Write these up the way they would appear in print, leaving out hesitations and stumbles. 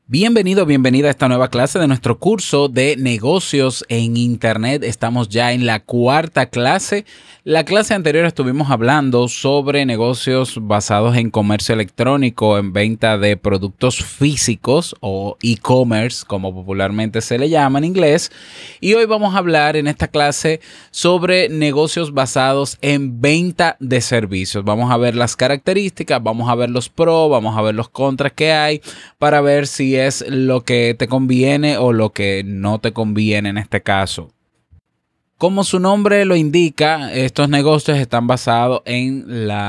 Bienvenido, bienvenida a esta nueva clase de nuestro curso de negocios en Internet. Estamos ya en la cuarta clase. La clase anterior estuvimos hablando sobre negocios basados en comercio electrónico, en venta de productos físicos o e-commerce, como popularmente se le llama en inglés. Y hoy vamos a hablar en esta clase sobre negocios basados en venta de servicios. Vamos a ver las características, vamos a ver los pros, vamos a ver los contras que hay para ver si es lo que te conviene o lo que no te conviene en este caso. Como su nombre lo indica, estos negocios están basados en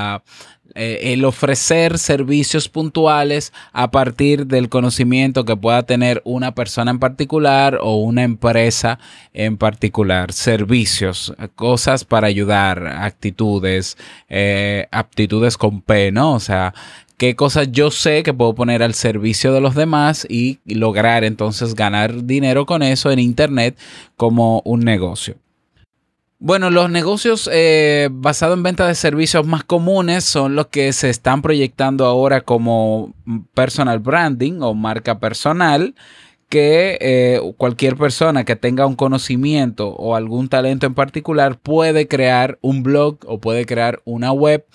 el ofrecer servicios puntuales a partir del conocimiento que pueda tener una persona en particular o una empresa en particular. Servicios, cosas para ayudar, actitudes, aptitudes con P, ¿no? O sea, qué cosas yo sé que puedo poner al servicio de los demás y lograr entonces ganar dinero con eso en Internet como un negocio. Bueno, los negocios basados en venta de servicios más comunes son los que se están proyectando ahora como personal branding o marca personal, que cualquier persona que tenga un conocimiento o algún talento en particular puede crear un blog o puede crear una web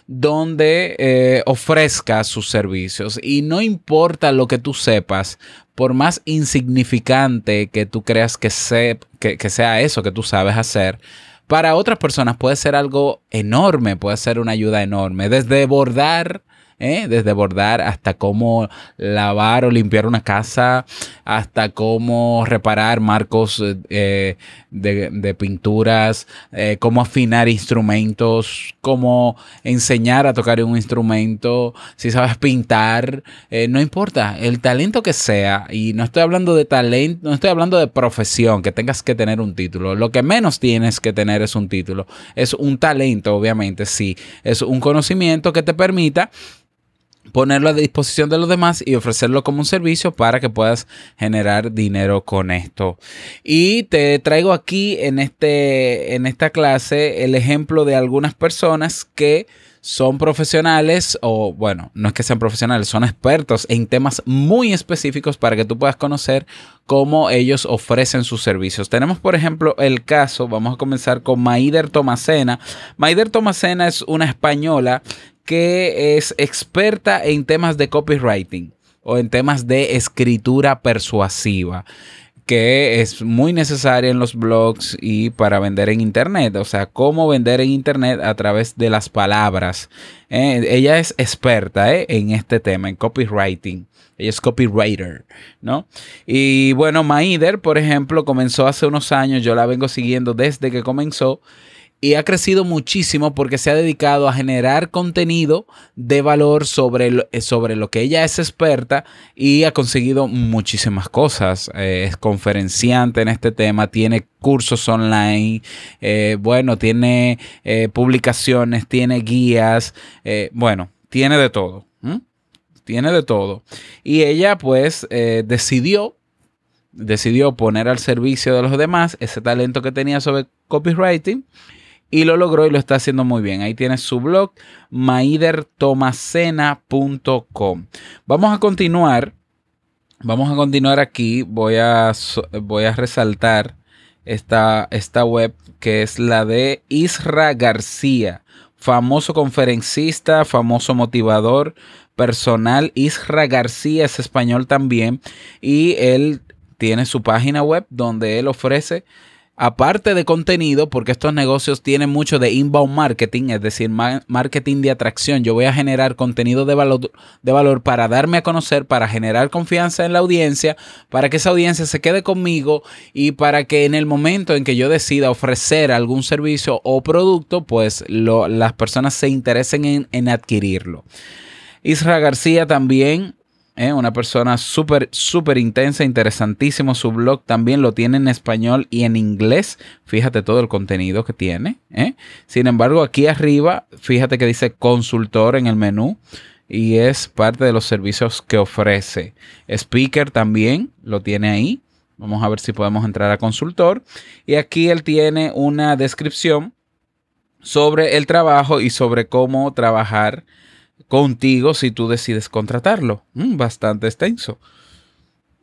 donde ofrezca sus servicios. Y no importa lo que tú sepas, por más insignificante que tú creas que sea eso que tú sabes hacer, para otras personas puede ser algo enorme, puede ser una ayuda enorme. Desde bordar hasta cómo lavar o limpiar una casa, hasta cómo reparar marcos de pinturas, cómo afinar instrumentos, cómo enseñar a tocar un instrumento, si sabes pintar, no importa, el talento que sea, y no estoy hablando de talento, no estoy hablando de profesión, que tengas que tener un título. Lo que menos tienes que tener es un título, es un talento, obviamente, sí, es un conocimiento que te permita ponerlo a disposición de los demás y ofrecerlo como un servicio para que puedas generar dinero con esto. Y te traigo aquí en esta clase el ejemplo de algunas personas que son profesionales o, bueno, no es que sean profesionales, son expertos en temas muy específicos para que tú puedas conocer cómo ellos ofrecen sus servicios. Tenemos, por ejemplo, el caso, vamos a comenzar con Maider Tomasena. Maider Tomasena es una española que es experta en temas de copywriting o en temas de escritura persuasiva, que es muy necesaria en los blogs y para vender en Internet. O sea, cómo vender en Internet a través de las palabras. Ella es experta en este tema, en copywriting. Ella es copywriter, ¿no? Y bueno, Maider, por ejemplo, comenzó hace unos años. Yo la vengo siguiendo desde que comenzó. Y ha crecido muchísimo porque se ha dedicado a generar contenido de valor sobre lo que ella es experta y ha conseguido muchísimas cosas. Es conferenciante en este tema, tiene cursos online, tiene publicaciones, tiene guías, tiene de todo. Tiene de todo. Y ella pues decidió poner al servicio de los demás ese talento que tenía sobre copywriting. Y lo logró y lo está haciendo muy bien. Ahí tienes su blog, maidertomasena.com. Vamos a continuar aquí. Voy a resaltar esta web que es la de Isra García, famoso conferencista, famoso motivador personal. Isra García es español también y él tiene su página web donde él ofrece, aparte de contenido, porque estos negocios tienen mucho de inbound marketing, es decir, marketing de atracción. Yo voy a generar contenido de valor para darme a conocer, para generar confianza en la audiencia, para que esa audiencia se quede conmigo y para que en el momento en que yo decida ofrecer algún servicio o producto, pues las personas se interesen en adquirirlo. Isra García también, una persona súper intensa, interesantísimo. Su blog también lo tiene en español y en inglés. Fíjate todo el contenido que tiene. Sin embargo, aquí arriba, fíjate que dice consultor en el menú y es parte de los servicios que ofrece. Speaker también lo tiene ahí. Vamos a ver si podemos entrar a consultor. Y aquí él tiene una descripción sobre el trabajo y sobre cómo trabajar contigo si tú decides contratarlo. Bastante extenso.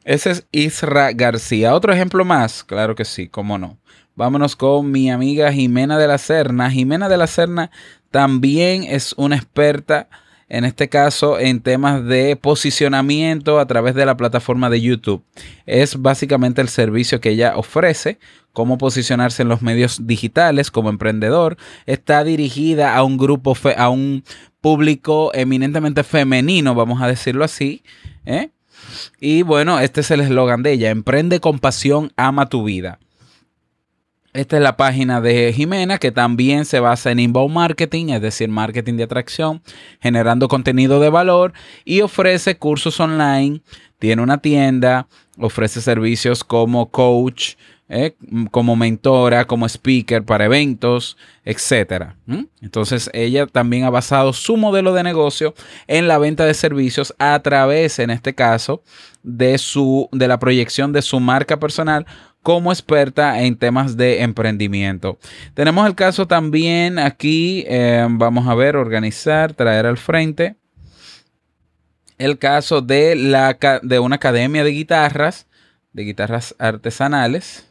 Ese es Isra García. Otro ejemplo más, claro que sí, cómo no. Vámonos con mi amiga Jimena de la Serna. Jimena de la Serna también es una experta, en este caso, en temas de posicionamiento a través de la plataforma de YouTube. Es básicamente el servicio que ella ofrece, cómo posicionarse en los medios digitales como emprendedor. Está dirigida a un grupo, a un público eminentemente femenino, vamos a decirlo así, ¿eh? Y bueno, este es el eslogan de ella: emprende con pasión, ama tu vida. Esta es la página de Jimena, que también se basa en inbound marketing, es decir, marketing de atracción, generando contenido de valor, y ofrece cursos online, tiene una tienda, ofrece servicios como coach, como mentora, como speaker para eventos, etcétera. Entonces, ella también ha basado su modelo de negocio en la venta de servicios a través, en este caso, de la proyección de su marca personal como experta en temas de emprendimiento. Tenemos el caso también aquí, vamos a ver, organizar, traer al frente, el caso de una academia de guitarras artesanales,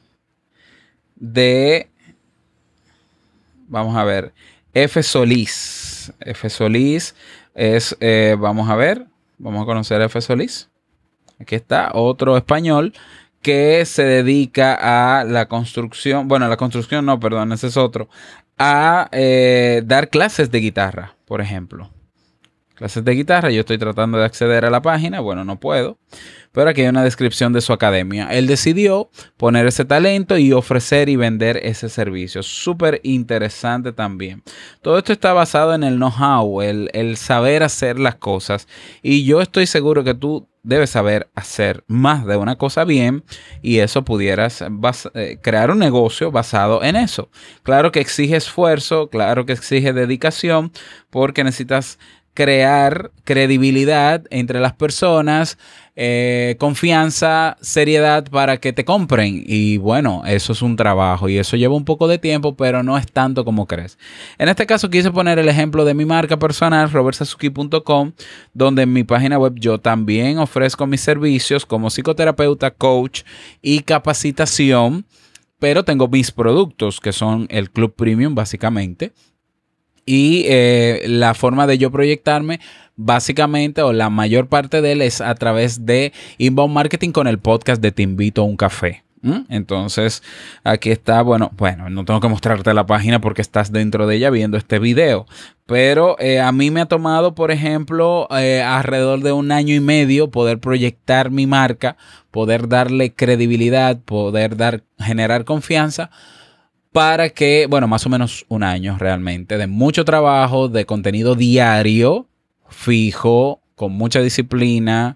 vamos a ver, F. Solís. F. Solís es, vamos a ver, vamos a conocer a F. Solís. Aquí está, otro español que se dedica a la construcción, bueno, la construcción no, perdón, ese es otro, a dar clases de guitarra, por ejemplo. Clases de guitarra, yo estoy tratando de acceder a la página, bueno, no puedo, pero aquí hay una descripción de su academia. Él decidió poner ese talento y ofrecer y vender ese servicio. Súper interesante también. Todo esto está basado en el know-how, el saber hacer las cosas, y yo estoy seguro que tú debes saber hacer más de una cosa bien, y eso pudieras crear un negocio basado en eso. Claro que exige esfuerzo, claro que exige dedicación, porque necesitas crear credibilidad entre las personas, confianza, seriedad para que te compren. Y bueno, eso es un trabajo y eso lleva un poco de tiempo, pero no es tanto como crees. En este caso quise poner el ejemplo de mi marca personal, robertsazuki.com, donde en mi página web yo también ofrezco mis servicios como psicoterapeuta, coach y capacitación, pero tengo mis productos que son el Club Premium básicamente. Y la forma de yo proyectarme, básicamente, o la mayor parte de él, es a través de inbound marketing con el podcast de Te Invito a un Café. Entonces, aquí está, bueno, no tengo que mostrarte la página porque estás dentro de ella viendo este video. Pero a mí me ha tomado, por ejemplo, alrededor de 1 año y medio poder proyectar mi marca, poder darle credibilidad, generar confianza, para que, bueno, más o menos 1 año realmente, de mucho trabajo, de contenido diario, fijo, con mucha disciplina,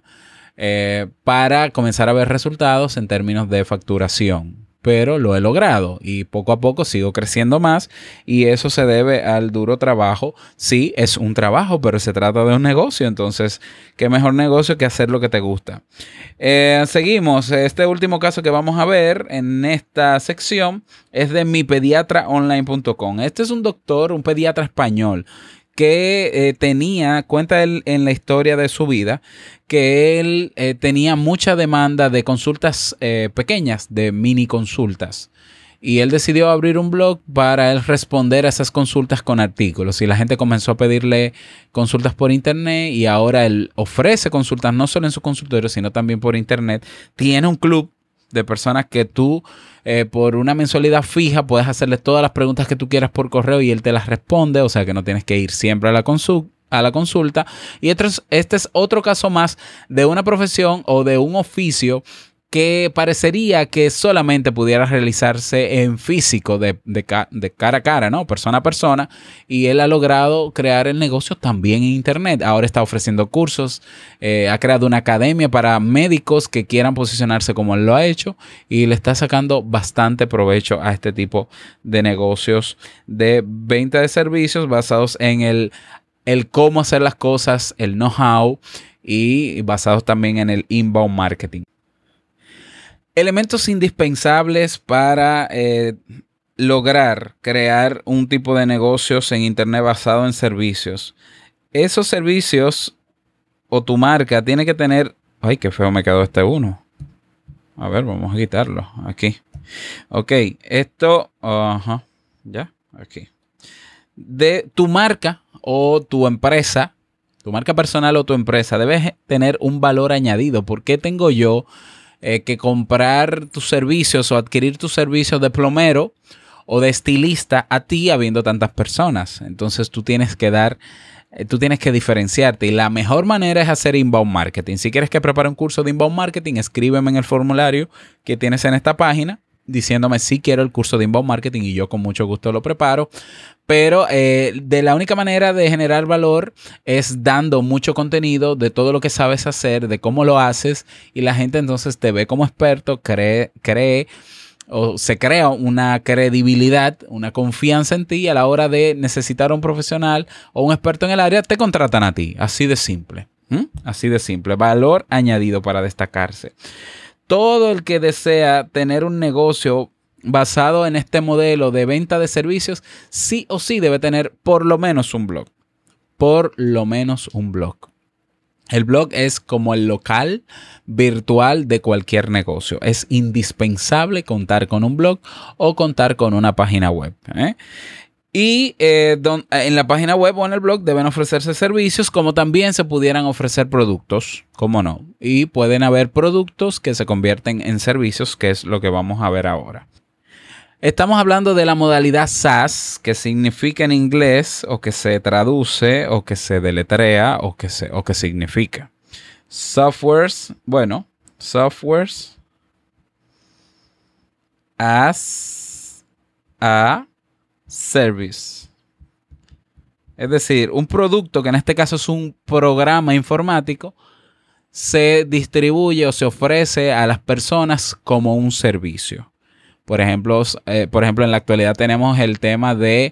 para comenzar a ver resultados en términos de facturación. Pero lo he logrado y poco a poco sigo creciendo más, y eso se debe al duro trabajo. Sí, es un trabajo, pero se trata de un negocio, entonces qué mejor negocio que hacer lo que te gusta. Seguimos. Este último caso que vamos a ver en esta sección es de mipediatraonline.com. Este es un doctor, un pediatra español, que cuenta él en la historia de su vida, que él tenía mucha demanda de consultas pequeñas, de mini consultas. Y él decidió abrir un blog para él responder a esas consultas con artículos. Y la gente comenzó a pedirle consultas por internet, y ahora él ofrece consultas no solo en su consultorio, sino también por internet. Tiene un club de personas que tú, por una mensualidad fija, puedes hacerle todas las preguntas que tú quieras por correo y él te las responde. O sea que no tienes que ir siempre a la consulta. Y este es otro caso más de una profesión o de un oficio que parecería que solamente pudiera realizarse en físico, de cara a cara, ¿no? Persona a persona. Y él ha logrado crear el negocio también en internet. Ahora está ofreciendo cursos, ha creado una academia para médicos que quieran posicionarse como él lo ha hecho, y le está sacando bastante provecho a este tipo de negocios de venta de servicios basados en el cómo hacer las cosas, el know-how, y basados también en el inbound marketing. Elementos indispensables para lograr crear un tipo de negocios en internet basado en servicios. Esos servicios o tu marca tiene que tener... ¡Ay, qué feo me quedó este uno! A ver, vamos a quitarlo aquí. Ok, esto, ajá, ya, aquí. De tu marca o tu empresa, tu marca personal o tu empresa, debes tener un valor añadido. ¿Por qué tengo yo que comprar tus servicios o adquirir tus servicios de plomero o de estilista a ti habiendo tantas personas? Entonces tú tienes que diferenciarte y la mejor manera es hacer inbound marketing. Si quieres que prepare un curso de inbound marketing, escríbeme en el formulario que tienes en esta página diciéndome si quiero el curso de inbound marketing y yo con mucho gusto lo preparo. Pero de la única manera de generar valor es dando mucho contenido de todo lo que sabes hacer, de cómo lo haces, y la gente entonces te ve como experto, cree o se crea una credibilidad, una confianza en ti, y a la hora de necesitar a un profesional o un experto en el área, te contratan a ti. Así de simple. Así de simple. Valor añadido para destacarse. Todo el que desea tener un negocio basado en este modelo de venta de servicios, sí o sí debe tener por lo menos un blog. Por lo menos un blog. El blog es como el local virtual de cualquier negocio. Es indispensable contar con un blog o contar con una página web. Y en la página web o en el blog deben ofrecerse servicios, como también se pudieran ofrecer productos, ¿cómo no? Y pueden haber productos que se convierten en servicios, que es lo que vamos a ver ahora. Estamos hablando de la modalidad SaaS, que significa en inglés, o que se traduce, o que se deletrea, o que significa. Softwares as a service. Es decir, un producto que en este caso es un programa informático, se distribuye o se ofrece a las personas como un servicio. Por ejemplo, en la actualidad tenemos el tema de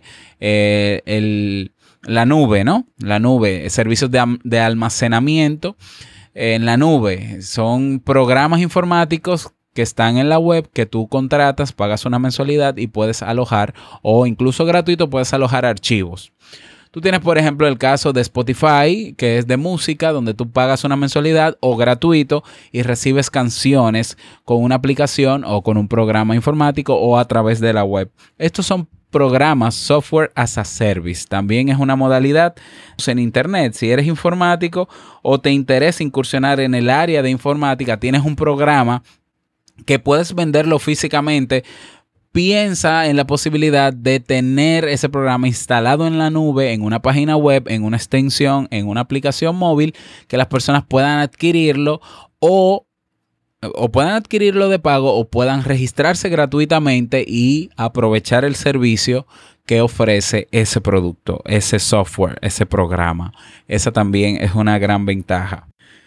la nube, ¿no? La nube, servicios de almacenamiento en la nube. Son programas informáticos que están en la web que tú contratas, pagas una mensualidad y puedes alojar, o incluso gratuito puedes alojar archivos. Tú tienes, por ejemplo, el caso de Spotify, que es de música, donde tú pagas una mensualidad o gratuito y recibes canciones con una aplicación o con un programa informático o a través de la web. Estos son programas, software as a service. También es una modalidad en Internet. Si eres informático o te interesa incursionar en el área de informática, tienes un programa que puedes venderlo físicamente. Piensa en la posibilidad de tener ese programa instalado en la nube, en una página web, en una extensión, en una aplicación móvil, que las personas puedan adquirirlo o puedan adquirirlo de pago o puedan registrarse gratuitamente y aprovechar el servicio que ofrece ese producto, ese software, ese programa. Esa también es una gran ventaja.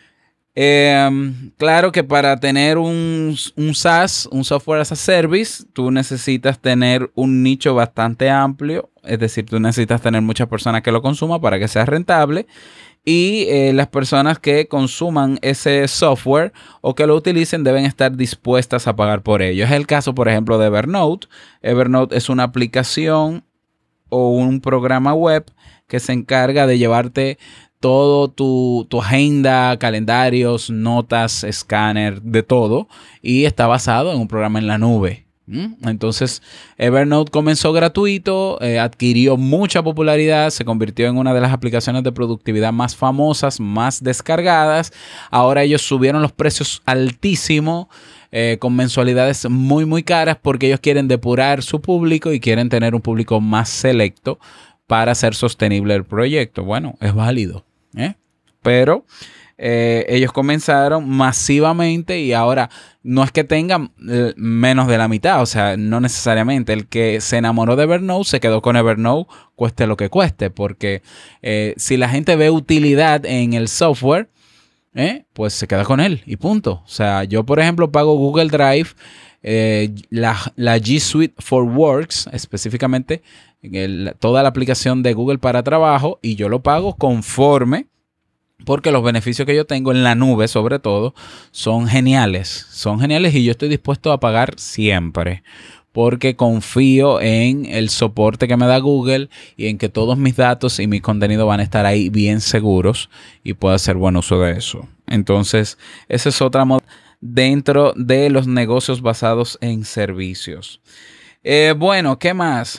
Claro que para tener un SaaS, un Software as a Service, tú necesitas tener un nicho bastante amplio. Es decir, tú necesitas tener muchas personas que lo consuman para que sea rentable. Y las personas que consuman ese software o que lo utilicen deben estar dispuestas a pagar por ello. Es el caso, por ejemplo, de Evernote. Evernote es una aplicación o un programa web que se encarga de llevarte todo tu agenda, calendarios, notas, escáner, de todo. Y está basado en un programa en la nube. Entonces, Evernote comenzó gratuito, adquirió mucha popularidad, se convirtió en una de las aplicaciones de productividad más famosas, más descargadas. Ahora ellos subieron los precios altísimo, con mensualidades muy, muy caras, porque ellos quieren depurar su público y quieren tener un público más selecto para hacer sostenible el proyecto. Bueno, es válido, pero ellos comenzaron masivamente y ahora no es que tengan menos de la mitad, o sea, no necesariamente. El que se enamoró de Evernote se quedó con Evernote, cueste lo que cueste, porque si la gente ve utilidad en el software, pues se queda con él y punto. O sea, yo por ejemplo pago Google Drive, la G Suite for Works, específicamente toda la aplicación de Google para trabajo, y yo lo pago conforme, porque los beneficios que yo tengo en la nube, sobre todo, son geniales y yo estoy dispuesto a pagar siempre, porque confío en el soporte que me da Google y en que todos mis datos y mis contenidos van a estar ahí bien seguros y puedo hacer buen uso de eso. Entonces, esa es otra dentro de los negocios basados en servicios. Bueno, ¿qué más?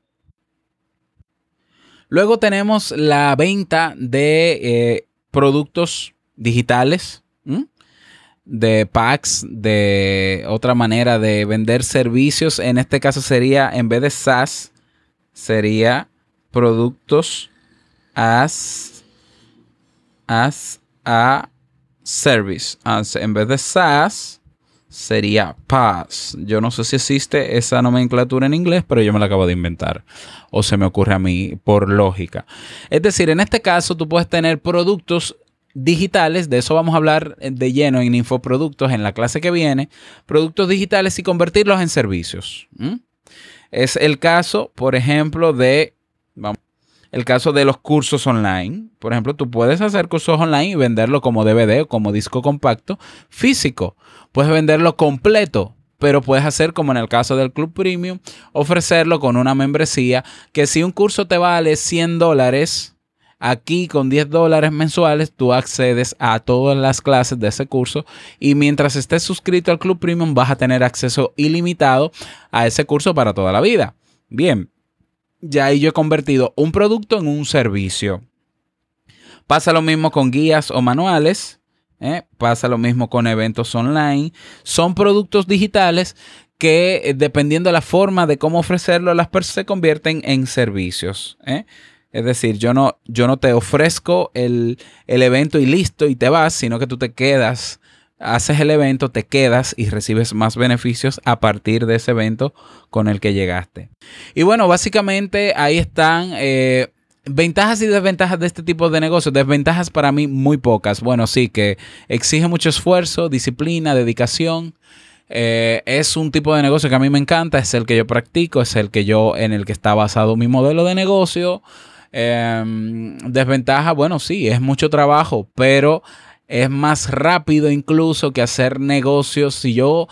Luego tenemos la venta de productos digitales, de packs, de otra manera de vender servicios. En este caso sería, en vez de SaaS, sería productos as a service. En vez de SaaS, sería PaaS. Yo no sé si existe esa nomenclatura en inglés, pero yo me la acabo de inventar. O se me ocurre a mí por lógica. Es decir, en este caso tú puedes tener productos digitales, de eso vamos a hablar de lleno en infoproductos en la clase que viene, productos digitales y convertirlos en servicios. Es el caso, por ejemplo, el caso de los cursos online. Por ejemplo, tú puedes hacer cursos online y venderlo como DVD o como disco compacto físico. Puedes venderlo completo, pero puedes hacer como en el caso del Club Premium, ofrecerlo con una membresía que si un curso te vale $100, aquí con $10 mensuales tú accedes a todas las clases de ese curso y mientras estés suscrito al Club Premium vas a tener acceso ilimitado a ese curso para toda la vida. Bien, ya ahí yo he convertido un producto en un servicio. Pasa lo mismo con guías o manuales. Pasa lo mismo con eventos online. Son productos digitales que dependiendo de la forma de cómo ofrecerlo, las personas se convierten en servicios. Es decir, yo no te ofrezco el evento y listo y te vas, sino que tú te quedas, haces el evento, te quedas y recibes más beneficios a partir de ese evento con el que llegaste. Y bueno, básicamente ahí están ventajas y desventajas de este tipo de negocios. Desventajas para mí muy pocas. Bueno, sí que exige mucho esfuerzo, disciplina, dedicación. Es un tipo de negocio que a mí me encanta, es el que yo practico, es en el que está basado mi modelo de negocio. Desventaja, bueno, sí, es mucho trabajo, pero es más rápido incluso que hacer negocios. Si yo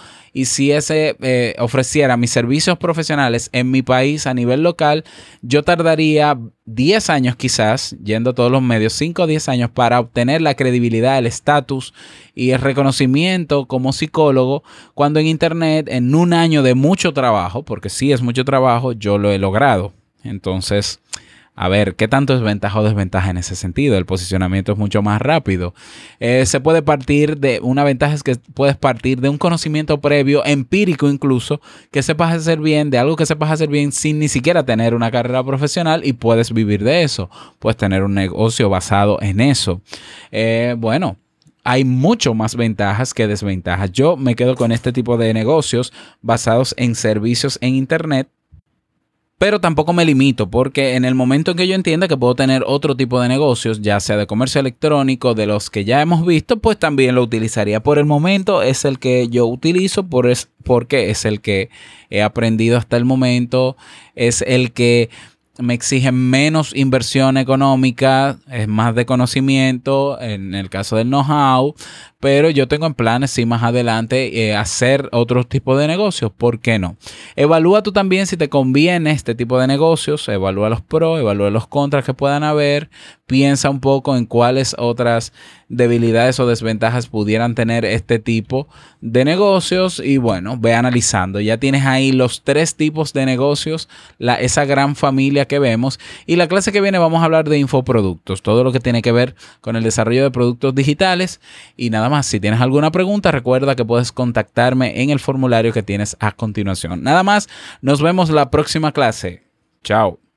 ofreciera mis servicios profesionales en mi país a nivel local, yo tardaría 10 años quizás, yendo a todos los medios, 5 o 10 años para obtener la credibilidad, el estatus y el reconocimiento como psicólogo, cuando en Internet, en un año de mucho trabajo, porque sí es mucho trabajo, yo lo he logrado. Entonces, a ver, ¿qué tanto es ventaja o desventaja en ese sentido? El posicionamiento es mucho más rápido. Se puede partir de una ventaja es que puedes partir de un conocimiento previo, empírico incluso, que sepas hacer bien, de algo que sepas hacer bien sin ni siquiera tener una carrera profesional y puedes vivir de eso. Puedes tener un negocio basado en eso. Bueno, hay mucho más ventajas que desventajas. Yo me quedo con este tipo de negocios basados en servicios en Internet. Pero tampoco me limito porque en el momento en que yo entienda que puedo tener otro tipo de negocios, ya sea de comercio electrónico, de los que ya hemos visto, pues también lo utilizaría. Por el momento es el que yo utilizo porque es el que he aprendido hasta el momento, es el que me exige menos inversión económica, es más de conocimiento en el caso del know-how, pero yo tengo en planes, sí, más adelante hacer otro tipo de negocios. ¿Por qué no? Evalúa tú también si te conviene este tipo de negocios, evalúa los pros, evalúa los contras que puedan haber, piensa un poco en cuáles otras debilidades o desventajas pudieran tener este tipo de negocios y bueno, ve analizando. Ya tienes ahí los 3 tipos de negocios, esa gran familia que vemos, y la clase que viene vamos a hablar de infoproductos, todo lo que tiene que ver con el desarrollo de productos digitales. Y nada más, si tienes alguna pregunta, recuerda que puedes contactarme en el formulario que tienes a continuación. Nada más, nos vemos la próxima clase. Chao.